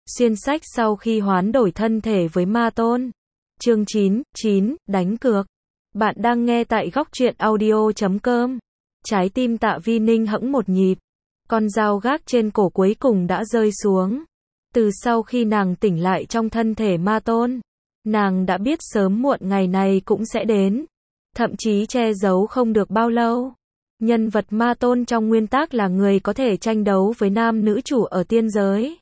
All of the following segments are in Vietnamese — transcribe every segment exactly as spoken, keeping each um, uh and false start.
Xuyên sách sau khi hoán đổi thân thể với ma tôn. Chương chín, chín, đánh cược. Bạn đang nghe tại góc truyện audio chấm com. Trái tim Tạ Vi Ninh hẫng một nhịp. Con dao gác trên cổ cuối cùng đã rơi xuống. Từ sau khi nàng tỉnh lại trong thân thể ma tôn, nàng đã biết sớm muộn ngày này cũng sẽ đến. Thậm chí che giấu không được bao lâu. Nhân vật ma tôn trong nguyên tắc là người có thể tranh đấu với nam nữ chủ ở tiên giới.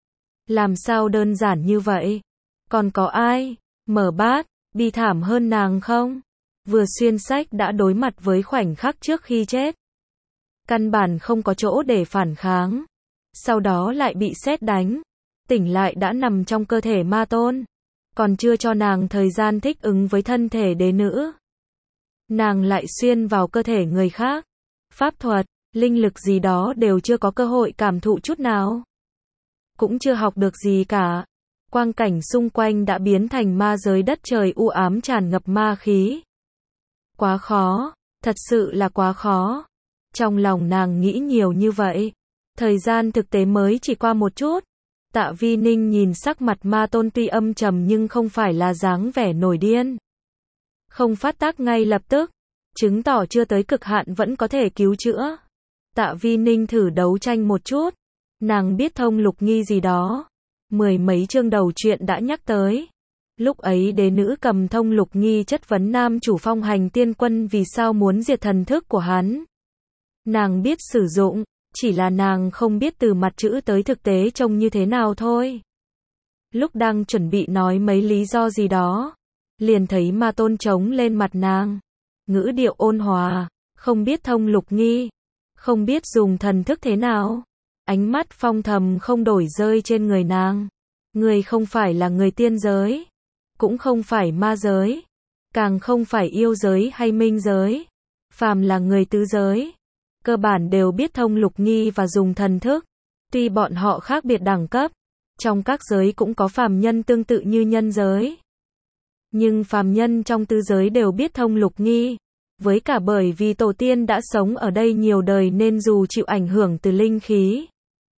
Làm sao đơn giản như vậy? Còn có ai, mở bát, bi thảm hơn nàng không? Vừa xuyên sách đã đối mặt với khoảnh khắc trước khi chết. Căn bản không có chỗ để phản kháng. Sau đó lại bị sét đánh. Tỉnh lại đã nằm trong cơ thể ma tôn. Còn chưa cho nàng thời gian thích ứng với thân thể đế nữ. Nàng lại xuyên vào cơ thể người khác. Pháp thuật, linh lực gì đó đều chưa có cơ hội cảm thụ chút nào. Cũng chưa học được gì cả. Quang cảnh xung quanh đã biến thành ma giới đất trời u ám tràn ngập ma khí. Quá khó, thật sự là quá khó. Trong lòng nàng nghĩ nhiều như vậy. Thời gian thực tế mới chỉ qua một chút. Tạ Vi Ninh nhìn sắc mặt ma tôn tuy âm trầm nhưng không phải là dáng vẻ nổi điên. Không phát tác ngay lập tức, chứng tỏ chưa tới cực hạn vẫn có thể cứu chữa. Tạ Vi Ninh thử đấu tranh một chút. Nàng biết thông lục nghi gì đó. Mười mấy chương đầu truyện đã nhắc tới. Lúc ấy đế nữ cầm thông lục nghi chất vấn nam chủ Phong Hành Tiên Quân vì sao muốn diệt thần thức của hắn. Nàng biết sử dụng, chỉ là nàng không biết từ mặt chữ tới thực tế trông như thế nào thôi. Lúc đang chuẩn bị nói mấy lý do gì đó, liền thấy ma tôn trống lên mặt nàng. Ngữ điệu ôn hòa, không biết thông lục nghi, không biết dùng thần thức thế nào. Ánh mắt Phong Thầm không đổi rơi trên người nàng. Người không phải là người tiên giới, cũng không phải ma giới, càng không phải yêu giới hay minh giới. Phàm là người tứ giới, cơ bản đều biết thông lục nghi và dùng thần thức. Tuy bọn họ khác biệt đẳng cấp, trong các giới cũng có phàm nhân tương tự như nhân giới. Nhưng phàm nhân trong tứ giới đều biết thông lục nghi. Với cả bởi vì tổ tiên đã sống ở đây nhiều đời nên dù chịu ảnh hưởng từ linh khí,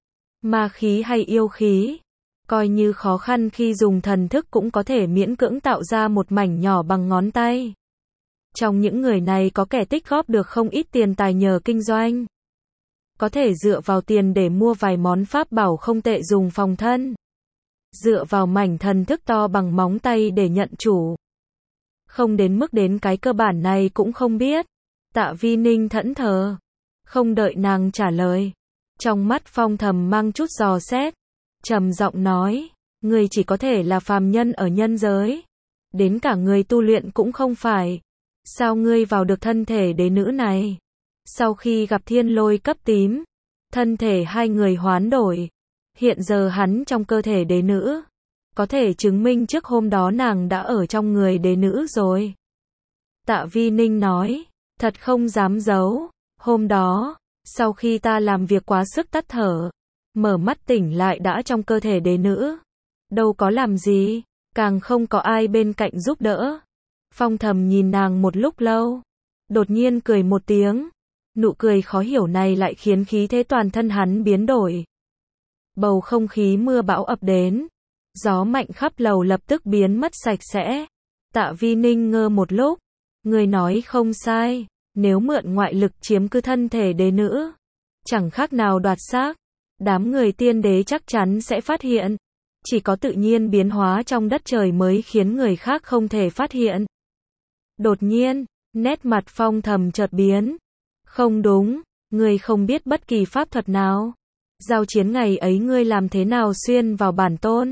ma khí hay yêu khí, coi như khó khăn khi dùng thần thức cũng có thể miễn cưỡng tạo ra một mảnh nhỏ bằng ngón tay. Trong những người này có kẻ tích góp được không ít tiền tài nhờ kinh doanh. Có thể dựa vào tiền để mua vài món pháp bảo không tệ dùng phòng thân. Dựa vào mảnh thần thức to bằng móng tay để nhận chủ. Không đến mức đến cái cơ bản này cũng không biết. Tạ Vi Ninh thẫn thờ. Không đợi nàng trả lời. Trong mắt Phong Thầm mang chút dò xét. Trầm giọng nói. Người chỉ có thể là phàm nhân ở nhân giới. Đến cả người tu luyện cũng không phải. Sao ngươi vào được thân thể đế nữ này? Sau khi gặp thiên lôi cấp tím, thân thể hai người hoán đổi. Hiện giờ hắn trong cơ thể đế nữ. Có thể chứng minh trước hôm đó nàng đã ở trong người đế nữ rồi. Tạ Vi Ninh nói. Thật không dám giấu. Hôm đó, sau khi ta làm việc quá sức tắt thở, mở mắt tỉnh lại đã trong cơ thể đế nữ. Đâu có làm gì, càng không có ai bên cạnh giúp đỡ. Phong Thầm nhìn nàng một lúc lâu, đột nhiên cười một tiếng. Nụ cười khó hiểu này lại khiến khí thế toàn thân hắn biến đổi. Bầu không khí mưa bão ập đến. Gió mạnh khắp lầu lập tức biến mất sạch sẽ. Tạ Vi Ninh ngơ một lúc. Người nói không sai. Nếu mượn ngoại lực chiếm cứ thân thể đế nữ, chẳng khác nào đoạt xác. Đám người tiên đế chắc chắn sẽ phát hiện. Chỉ có tự nhiên biến hóa trong đất trời mới khiến người khác không thể phát hiện. Đột nhiên, nét mặt Phong Thầm chợt biến. Không đúng, ngươi không biết bất kỳ pháp thuật nào. Giao chiến ngày ấy ngươi làm thế nào xuyên vào bản tôn?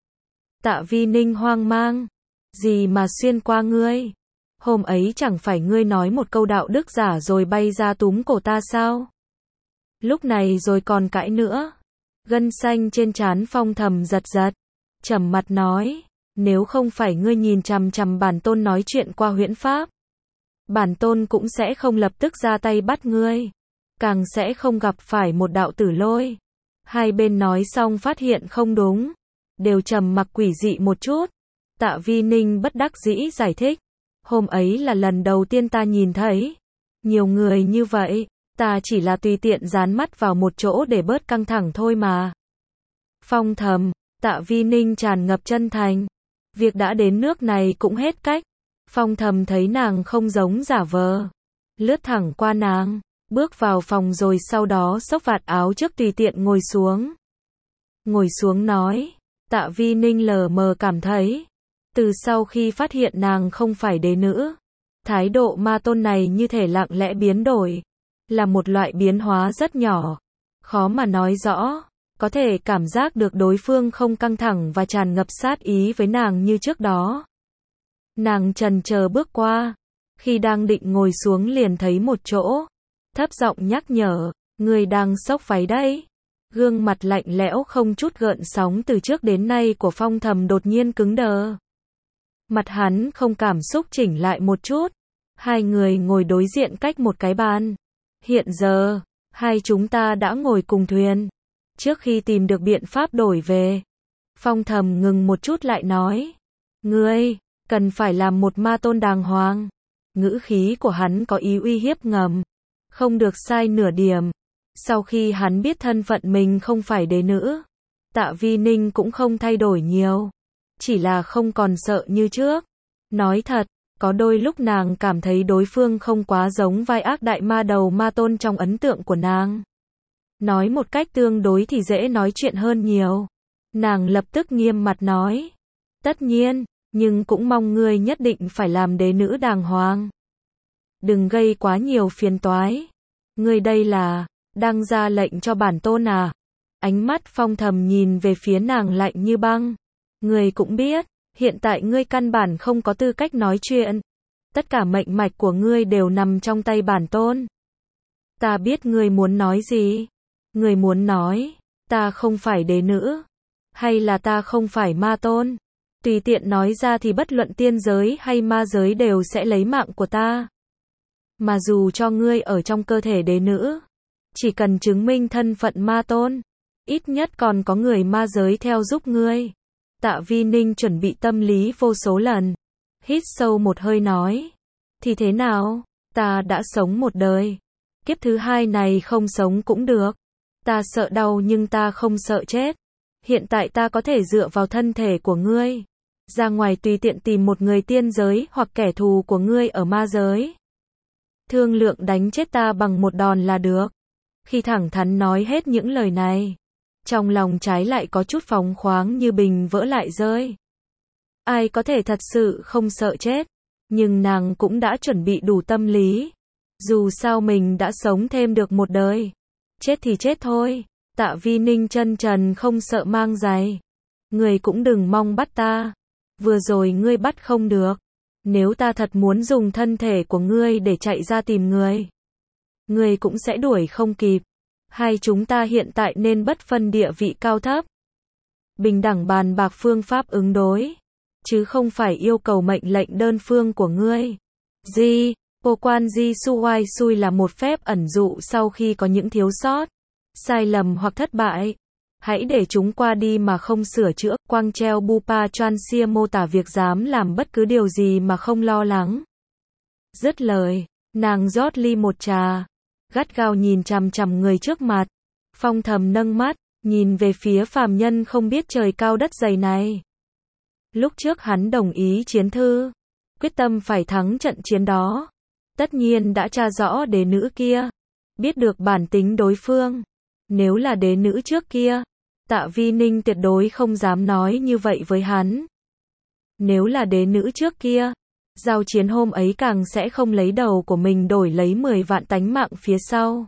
Tạ Vi Ninh hoang mang. Gì mà xuyên qua ngươi? Hôm ấy chẳng phải ngươi nói một câu đạo đức giả rồi bay ra túm cổ ta sao? Lúc này rồi còn cãi nữa. Gân xanh trên trán Phong Thầm giật giật. Trầm mặt nói. Nếu không phải ngươi nhìn chằm chằm bản tôn nói chuyện qua huyễn pháp, bản tôn cũng sẽ không lập tức ra tay bắt ngươi. Càng sẽ không gặp phải một đạo tử lôi. Hai bên nói xong phát hiện không đúng. Đều trầm mặc quỷ dị một chút. Tạ Vi Ninh bất đắc dĩ giải thích. Hôm ấy là lần đầu tiên ta nhìn thấy nhiều người như vậy. Ta chỉ là tùy tiện dán mắt vào một chỗ để bớt căng thẳng thôi mà. Phong Thầm, Tạ Vi Ninh tràn ngập chân thành. Việc đã đến nước này cũng hết cách. Phong Thầm thấy nàng không giống giả vờ. Lướt thẳng qua nàng, bước vào phòng rồi sau đó xốc vạt áo trước tùy tiện ngồi xuống. Ngồi xuống nói, Tạ Vi Ninh lờ mờ cảm thấy, từ sau khi phát hiện nàng không phải đế nữ, thái độ ma tôn này như thể lặng lẽ biến đổi, là một loại biến hóa rất nhỏ, khó mà nói rõ, có thể cảm giác được đối phương không căng thẳng và tràn ngập sát ý với nàng như trước đó. Nàng chần chờ bước qua, khi đang định ngồi xuống liền thấy một chỗ, thấp giọng nhắc nhở, người đang xốc váy đấy. Gương mặt lạnh lẽo không chút gợn sóng từ trước đến nay của Phong Thầm đột nhiên cứng đờ. Mặt hắn không cảm xúc chỉnh lại một chút. Hai người ngồi đối diện cách một cái bàn. Hiện giờ, hai chúng ta đã ngồi cùng thuyền. Trước khi tìm được biện pháp đổi về, Phong Thầm ngừng một chút lại nói, ngươi cần phải làm một ma tôn đàng hoàng. Ngữ khí của hắn có ý uy hiếp ngầm, không được sai nửa điểm. Sau khi hắn biết thân phận mình không phải đế nữ, Tạ Vi Ninh cũng không thay đổi nhiều, chỉ là không còn sợ như trước. Nói thật, có đôi lúc nàng cảm thấy đối phương không quá giống vai ác đại ma đầu ma tôn trong ấn tượng của nàng. Nói một cách tương đối thì dễ nói chuyện hơn nhiều. Nàng lập tức nghiêm mặt nói, tất nhiên, nhưng cũng mong ngươi nhất định phải làm đế nữ đàng hoàng. Đừng gây quá nhiều phiền toái. Ngươi đây là đang ra lệnh cho bản tôn à? Ánh mắt Phong Thầm nhìn về phía nàng lạnh như băng. Ngươi cũng biết, hiện tại ngươi căn bản không có tư cách nói chuyện. Tất cả mệnh mạch của ngươi đều nằm trong tay bản tôn. Ta biết ngươi muốn nói gì. Ngươi muốn nói, ta không phải đế nữ, hay là ta không phải ma tôn. Tùy tiện nói ra thì bất luận tiên giới hay ma giới đều sẽ lấy mạng của ta. Mà dù cho ngươi ở trong cơ thể đế nữ, chỉ cần chứng minh thân phận ma tôn, ít nhất còn có người ma giới theo giúp ngươi. Tạ Vi Ninh chuẩn bị tâm lý vô số lần, hít sâu một hơi nói, thì thế nào, ta đã sống một đời, kiếp thứ hai này không sống cũng được. Ta sợ đau nhưng ta không sợ chết. Hiện tại ta có thể dựa vào thân thể của ngươi, ra ngoài tùy tiện tìm một người tiên giới hoặc kẻ thù của ngươi ở ma giới. Thương lượng đánh chết ta bằng một đòn là được. Khi thẳng thắn nói hết những lời này, trong lòng trái lại có chút phóng khoáng như bình vỡ lại rơi. Ai có thể thật sự không sợ chết, nhưng nàng cũng đã chuẩn bị đủ tâm lý. Dù sao mình đã sống thêm được một đời. Chết thì chết thôi. Tạ Vi Ninh chân trần không sợ mang giày. Ngươi cũng đừng mong bắt ta. Vừa rồi ngươi bắt không được. Nếu ta thật muốn dùng thân thể của ngươi để chạy ra tìm ngươi, ngươi cũng sẽ đuổi không kịp. Hai chúng ta hiện tại nên bất phân địa vị cao thấp, bình đẳng bàn bạc phương pháp ứng đối, chứ không phải yêu cầu mệnh lệnh đơn phương của ngươi. Di, cô quan Di Suwai Sui là một phép ẩn dụ sau khi có những thiếu sót, sai lầm hoặc thất bại. Hãy để chúng qua đi mà không sửa chữa. Quang treo Bupa Choan Sia mô tả việc dám làm bất cứ điều gì mà không lo lắng. Dứt lời, nàng rót ly một trà, gắt gao nhìn chằm chằm người trước mặt. Phong Thầm nâng mắt, nhìn về phía phàm nhân không biết trời cao đất dày này. Lúc trước hắn đồng ý chiến thư, quyết tâm phải thắng trận chiến đó. Tất nhiên đã tra rõ đế nữ kia, biết được bản tính đối phương. Nếu là đế nữ trước kia, Tạ Vi Ninh tuyệt đối không dám nói như vậy với hắn. Nếu là đế nữ trước kia, giao chiến hôm ấy càng sẽ không lấy đầu của mình đổi lấy mười vạn tánh mạng phía sau.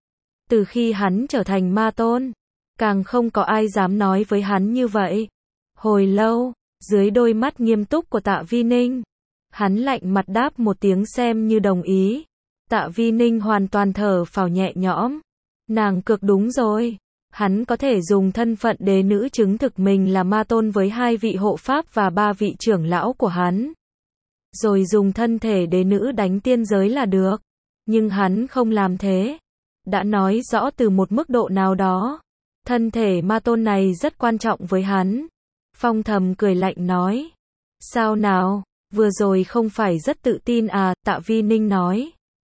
Từ khi hắn trở thành ma tôn, càng không có ai dám nói với hắn như vậy. Hồi lâu, dưới đôi mắt nghiêm túc của Tạ Vi Ninh, hắn lạnh mặt đáp một tiếng xem như đồng ý. Tạ Vi Ninh hoàn toàn thở phào nhẹ nhõm. Nàng cược đúng rồi. Hắn có thể dùng thân phận đế nữ chứng thực mình là ma tôn với hai vị hộ pháp và ba vị trưởng lão của hắn. Rồi dùng thân thể đế nữ đánh tiên giới là được. Nhưng hắn không làm thế. Đã nói rõ từ một mức độ nào đó, thân thể ma tôn này rất quan trọng với hắn. Phong Thầm cười lạnh nói. Sao nào, vừa rồi không phải rất tự tin à? Tạ Vi Ninh nói.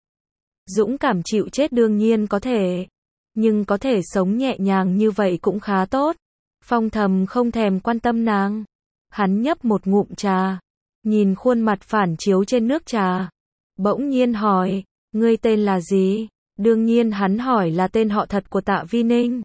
Dũng cảm chịu chết đương nhiên có thể. Nhưng có thể sống nhẹ nhàng như vậy cũng khá tốt. Phong Thầm không thèm quan tâm nàng. Hắn nhấp một ngụm trà, nhìn khuôn mặt phản chiếu trên nước trà, bỗng nhiên hỏi, ngươi tên là gì? Đương nhiên hắn hỏi là tên họ thật của Tạ Vi Ninh.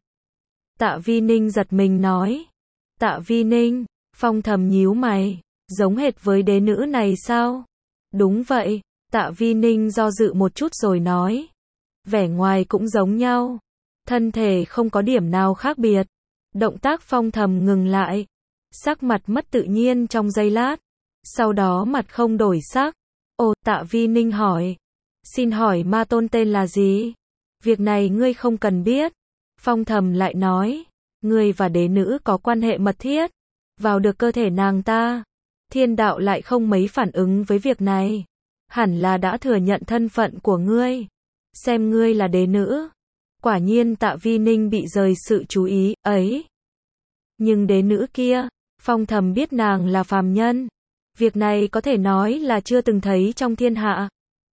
Tạ Vi Ninh giật mình nói, Tạ Vi Ninh. Phong Thầm nhíu mày, giống hệt với đế nữ này sao? Đúng vậy. Tạ Vi Ninh do dự một chút rồi nói, vẻ ngoài cũng giống nhau, thân thể không có điểm nào khác biệt. Động tác Phong Thầm ngừng lại, sắc mặt mất tự nhiên trong giây lát, sau đó mặt không đổi sắc. Ồ, Tạ Vi Ninh hỏi, xin hỏi ma tôn tên là gì? Việc này ngươi không cần biết. Phong Thầm lại nói, ngươi và đế nữ có quan hệ mật thiết, vào được cơ thể nàng ta, thiên đạo lại không mấy phản ứng với việc này, hẳn là đã thừa nhận thân phận của ngươi, xem ngươi là đế nữ. Quả nhiên Tạ Vi Ninh bị rời sự chú ý ấy. Nhưng đế nữ kia, Phong Thầm biết nàng là phàm nhân, việc này có thể nói là chưa từng thấy trong thiên hạ.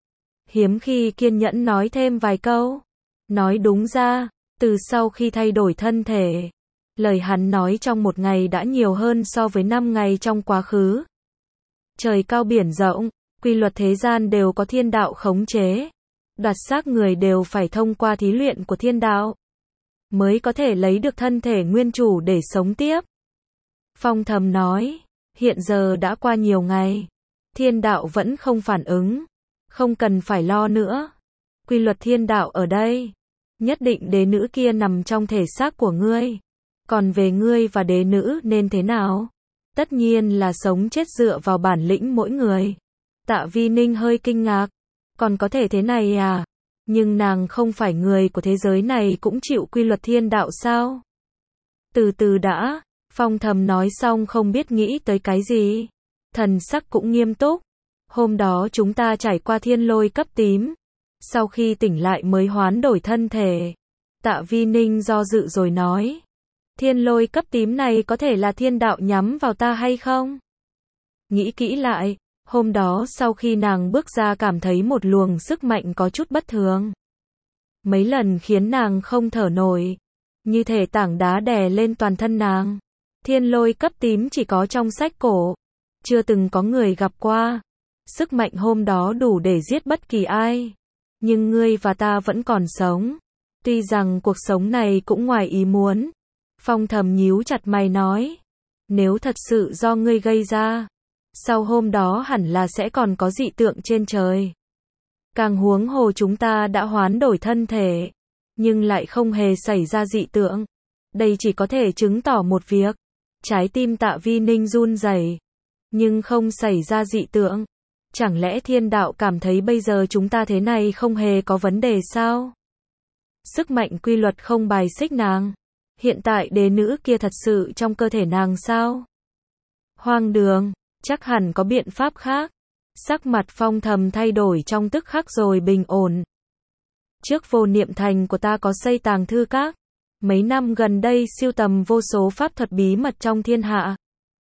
Hiếm khi kiên nhẫn nói thêm vài câu. Nói đúng ra, từ sau khi thay đổi thân thể, lời hắn nói trong một ngày đã nhiều hơn so với năm ngày trong quá khứ. Trời cao biển rộng, quy luật thế gian đều có thiên đạo khống chế. Đoạt xác người đều phải thông qua thí luyện của thiên đạo, mới có thể lấy được thân thể nguyên chủ để sống tiếp. Phong Thầm nói, hiện giờ đã qua nhiều ngày, thiên đạo vẫn không phản ứng, không cần phải lo nữa. Quy luật thiên đạo ở đây, nhất định đế nữ kia nằm trong thể xác của ngươi. Còn về ngươi và đế nữ nên thế nào? Tất nhiên là sống chết dựa vào bản lĩnh mỗi người. Tạ Vi Ninh hơi kinh ngạc, còn có thể thế này à? Nhưng nàng không phải người của thế giới này cũng chịu quy luật thiên đạo sao? Từ từ đã, Phong Thầm nói xong không biết nghĩ tới cái gì. Thần sắc cũng nghiêm túc. Hôm đó chúng ta trải qua thiên lôi cấp tím. Sau khi tỉnh lại mới hoán đổi thân thể. Tạ Vi Ninh do dự rồi nói, thiên lôi cấp tím này có thể là thiên đạo nhắm vào ta hay không? Nghĩ kỹ lại, hôm đó sau khi nàng bước ra cảm thấy một luồng sức mạnh có chút bất thường. Mấy lần khiến nàng không thở nổi, như thể tảng đá đè lên toàn thân nàng. Thiên lôi cấp tím chỉ có trong sách cổ, chưa từng có người gặp qua. Sức mạnh hôm đó đủ để giết bất kỳ ai. Nhưng ngươi và ta vẫn còn sống. Tuy rằng cuộc sống này cũng ngoài ý muốn. Phong Thầm nhíu chặt mày nói, nếu thật sự do ngươi gây ra, sau hôm đó hẳn là sẽ còn có dị tượng trên trời. Càng huống hồ chúng ta đã hoán đổi thân thể, nhưng lại không hề xảy ra dị tượng. Đây chỉ có thể chứng tỏ một việc. Trái tim Tạ Vi Ninh run rẩy, nhưng không xảy ra dị tượng. Chẳng lẽ thiên đạo cảm thấy bây giờ chúng ta thế này không hề có vấn đề sao? Sức mạnh quy luật không bài xích nàng. Hiện tại đế nữ kia thật sự trong cơ thể nàng sao? Hoang đường, chắc hẳn có biện pháp khác. Sắc mặt Phong Thầm thay đổi trong tức khắc rồi bình ổn. Trước Vô Niệm Thành của ta có xây tàng thư các. Mấy năm gần đây siêu tầm vô số pháp thuật bí mật trong thiên hạ.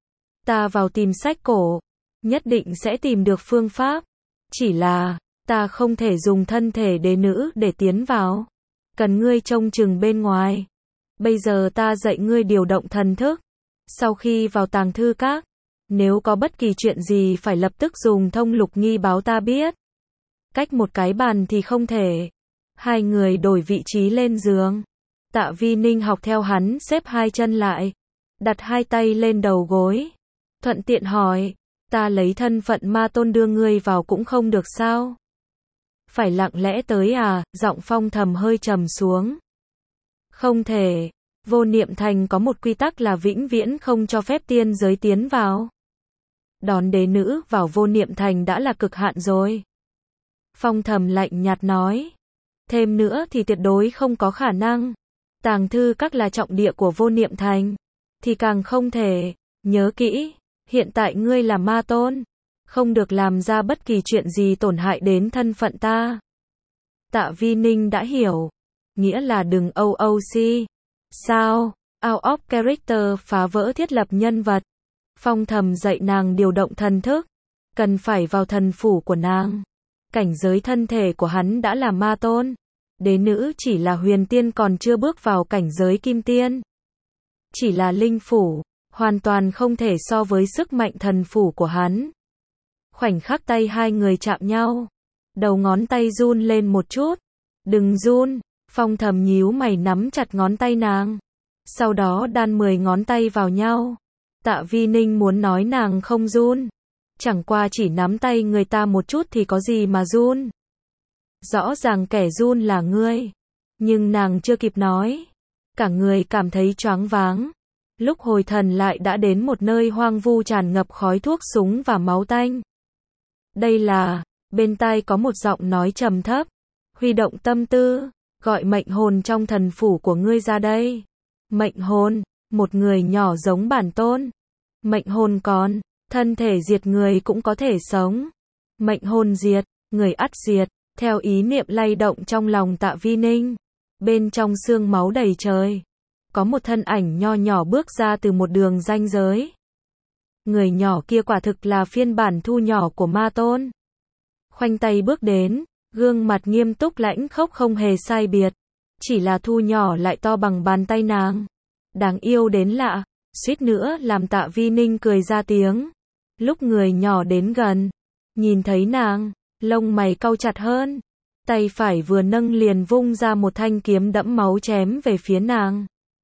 Ta vào tìm sách cổ, nhất định sẽ tìm được phương pháp. Chỉ là, ta không thể dùng thân thể đế nữ để tiến vào. Cần ngươi trông chừng bên ngoài. Bây giờ ta dạy ngươi điều động thần thức. Sau khi vào tàng thư các, nếu có bất kỳ chuyện gì phải lập tức dùng thông lục nghi báo ta biết. Cách một cái bàn thì không thể. Hai người đổi vị trí lên giường. Tạ Vi Ninh học theo hắn xếp hai chân lại, đặt hai tay lên đầu gối. Thuận tiện hỏi, ta lấy thân phận ma tôn đưa ngươi vào cũng không được sao? Phải lặng lẽ tới à? Giọng Phong Thầm hơi trầm xuống. Không thể. Vô Niệm Thành có một quy tắc là vĩnh viễn không cho phép tiên giới tiến vào. Đón đế nữ vào Vô Niệm Thành đã là cực hạn rồi. Phong Thầm lạnh nhạt nói. Thêm nữa thì tuyệt đối không có khả năng. Tàng thư các là trọng địa của Vô Niệm Thành, thì càng không thể. Nhớ kỹ, hiện tại ngươi là ma tôn, không được làm ra bất kỳ chuyện gì tổn hại đến thân phận ta. Tạ Vi Ninh đã hiểu, nghĩa là đừng o o xê. Sao? Out of character, phá vỡ thiết lập nhân vật. Phong Thầm dạy nàng điều động thần thức, cần phải vào thần phủ của nàng. Cảnh giới thân thể của hắn đã là ma tôn. Đế nữ chỉ là huyền tiên còn chưa bước vào cảnh giới kim tiên. chỉ là linh phủ, hoàn toàn không thể so với sức mạnh thần phủ của hắn. Khoảnh khắc tay hai người chạm nhau, đầu ngón tay run lên một chút. Đừng run, Phong Thầm nhíu mày nắm chặt ngón tay nàng. Sau đó đan mười ngón tay vào nhau. Tạ Vi Ninh muốn nói nàng không run. Chẳng qua chỉ nắm tay người ta một chút thì có gì mà run. Rõ ràng kẻ run là ngươi. Nhưng nàng chưa kịp nói. Cả người cảm thấy choáng váng. Lúc hồi thần lại đã đến một nơi hoang vu tràn ngập khói thuốc súng và máu tanh. Đây là, bên tai có một giọng nói trầm thấp. Huy động tâm tư, gọi mệnh hồn trong thần phủ của ngươi ra đây. Mệnh hồn, một người nhỏ giống bản tôn. Mệnh hồn còn, thân thể diệt người cũng có thể sống. Mệnh hồn diệt, người ắt diệt, theo ý niệm lay động trong lòng Tạ Vi Ninh. Bên trong xương máu đầy trời, có một thân ảnh nho nhỏ bước ra từ một đường ranh giới. Người nhỏ kia quả thực là phiên bản thu nhỏ của ma tôn. Khoanh tay bước đến, gương mặt nghiêm túc lãnh khốc không hề sai biệt. Chỉ là thu nhỏ lại to bằng bàn tay nàng. Đáng yêu đến lạ, suýt nữa làm Tạ Vi Ninh cười ra tiếng. Lúc người nhỏ đến gần, nhìn thấy nàng, lông mày cau chặt hơn. Tay phải vừa nâng liền vung ra một thanh kiếm đẫm máu chém về phía nàng.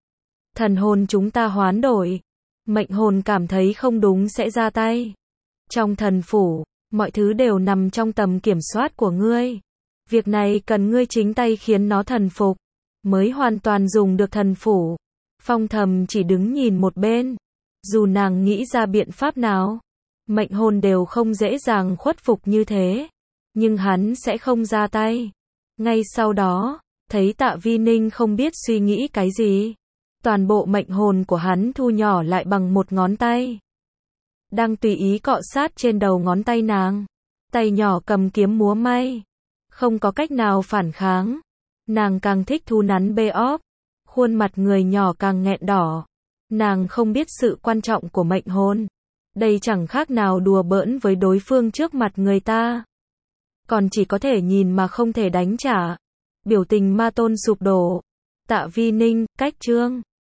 Thần hồn chúng ta hoán đổi. Mệnh hồn cảm thấy không đúng sẽ ra tay. Trong thần phủ, mọi thứ đều nằm trong tầm kiểm soát của ngươi. Việc này cần ngươi chính tay khiến nó thần phục, mới hoàn toàn dùng được thần phủ. Phong Thầm chỉ đứng nhìn một bên. Dù nàng nghĩ ra biện pháp nào, mệnh hồn đều không dễ dàng khuất phục như thế. Nhưng hắn sẽ không ra tay. Ngay sau đó, thấy Tạ Vi Ninh không biết suy nghĩ cái gì. Toàn bộ mệnh hồn của hắn thu nhỏ lại bằng một ngón tay. Đang tùy ý cọ sát trên đầu ngón tay nàng. Tay nhỏ cầm kiếm múa may. Không có cách nào phản kháng. Nàng càng thích thu nắn bê óp. Khuôn mặt người nhỏ càng nghẹn đỏ. Nàng không biết sự quan trọng của mệnh hồn. Đây chẳng khác nào đùa bỡn với đối phương trước mặt người ta. Còn chỉ có thể nhìn mà không thể đánh trả. Biểu tình ma tôn sụp đổ. Tạ Vi Ninh, cách chương.